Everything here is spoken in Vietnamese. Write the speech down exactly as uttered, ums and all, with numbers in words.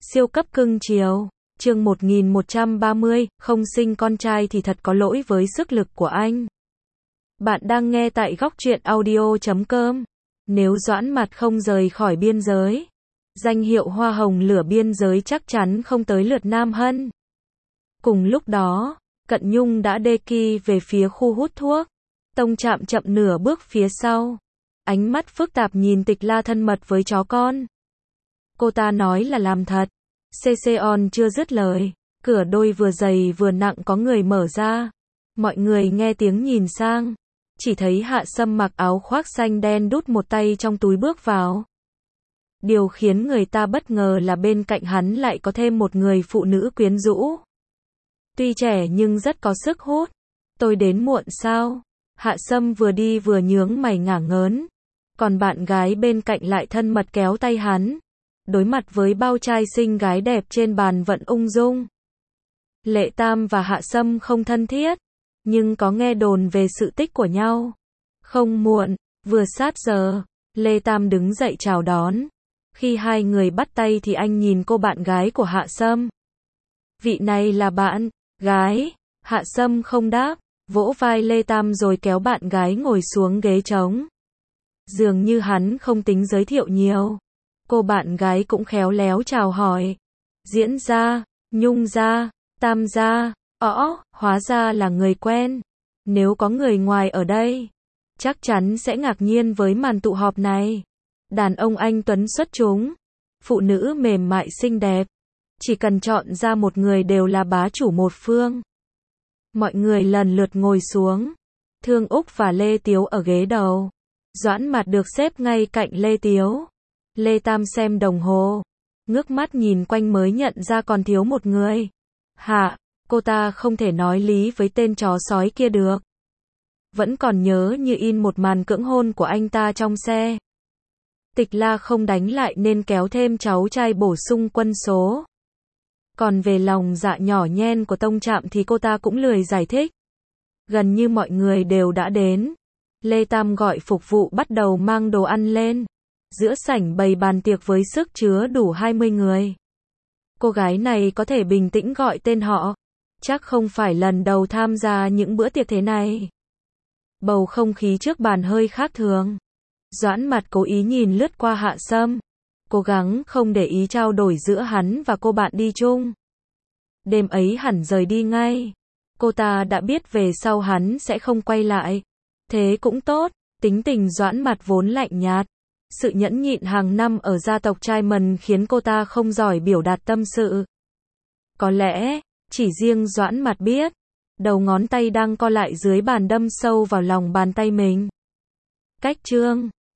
Siêu cấp cưng chiều. Chương một nghìn một trăm ba mươi, không sinh con trai thì thật có lỗi với sức lực của anh. Bạn đang nghe tại góc truyện audio chấm com. Nếu Doãn Mặt không rời khỏi biên giới, danh hiệu hoa hồng lửa biên giới chắc chắn không tới lượt Nam Hân. Cùng lúc đó, Cận Nhung đã đê ki về phía khu hút thuốc. Tông Trạm chậm nửa bước phía sau. Ánh mắt phức tạp nhìn Tịch La thân mật với chó con. Cô ta nói là làm thật. Seseon chưa dứt lời, cửa đôi vừa dày vừa nặng có người mở ra. Mọi người nghe tiếng nhìn sang, chỉ thấy Hạ Sâm mặc áo khoác xanh đen đút một tay trong túi bước vào. Điều khiến người ta bất ngờ là bên cạnh hắn lại có thêm một người phụ nữ quyến rũ. Tuy trẻ nhưng rất có sức hút. Tôi đến muộn sao? Hạ Sâm vừa đi vừa nhướng mày ngả ngớn. Còn bạn gái bên cạnh lại thân mật kéo tay hắn. Đối mặt với bao trai xinh gái đẹp trên bàn vẫn ung dung. Lệ Tam và Hạ Sâm không thân thiết, nhưng có nghe đồn về sự tích của nhau. Không muộn, vừa sát giờ, Lê Tam đứng dậy chào đón. Khi hai người bắt tay thì anh nhìn cô bạn gái của Hạ Sâm. Vị này là bạn gái. Hạ Sâm không đáp, vỗ vai Lê Tam rồi kéo bạn gái ngồi xuống ghế trống. Dường như hắn không tính giới thiệu nhiều. Cô bạn gái cũng khéo léo chào hỏi. Diễn gia, Nhung gia, Tam gia, õ, hóa ra là người quen. Nếu có người ngoài ở đây, chắc chắn sẽ ngạc nhiên với màn tụ họp này. Đàn ông anh tuấn xuất chúng, phụ nữ mềm mại xinh đẹp. Chỉ cần chọn ra một người đều là bá chủ một phương. Mọi người lần lượt ngồi xuống. Thương Úc và Lê Tiếu ở ghế đầu. Doãn Mặt được xếp ngay cạnh Lê Tiếu. Lê Tam xem đồng hồ, ngước mắt nhìn quanh mới nhận ra còn thiếu một người. Hạ, cô ta không thể nói lý với tên chó sói kia được. Vẫn còn nhớ như in một màn cưỡng hôn của anh ta trong xe. Tịch La không đánh lại nên kéo thêm cháu trai bổ sung quân số. Còn về lòng dạ nhỏ nhen của Tông Trạm thì cô ta cũng lười giải thích. Gần như mọi người đều đã đến. Lê Tam gọi phục vụ bắt đầu mang đồ ăn lên. Giữa sảnh bày bàn tiệc với sức chứa đủ hai mươi người. Cô gái này có thể bình tĩnh gọi tên họ. Chắc không phải lần đầu tham gia những bữa tiệc thế này. Bầu không khí trước bàn hơi khác thường. Doãn Mặt cố ý nhìn lướt qua Hạ Sâm. Cố gắng không để ý trao đổi giữa hắn và cô bạn đi chung. Đêm ấy hẳn rời đi ngay. Cô ta đã biết về sau hắn sẽ không quay lại. Thế cũng tốt, tính tình Doãn Mặt vốn lạnh nhạt. Sự nhẫn nhịn hàng năm ở gia tộc trai mần khiến cô ta không giỏi biểu đạt tâm sự. Có lẽ, chỉ riêng Doãn Mặt biết, đầu ngón tay đang co lại dưới bàn đâm sâu vào lòng bàn tay mình. Cách chương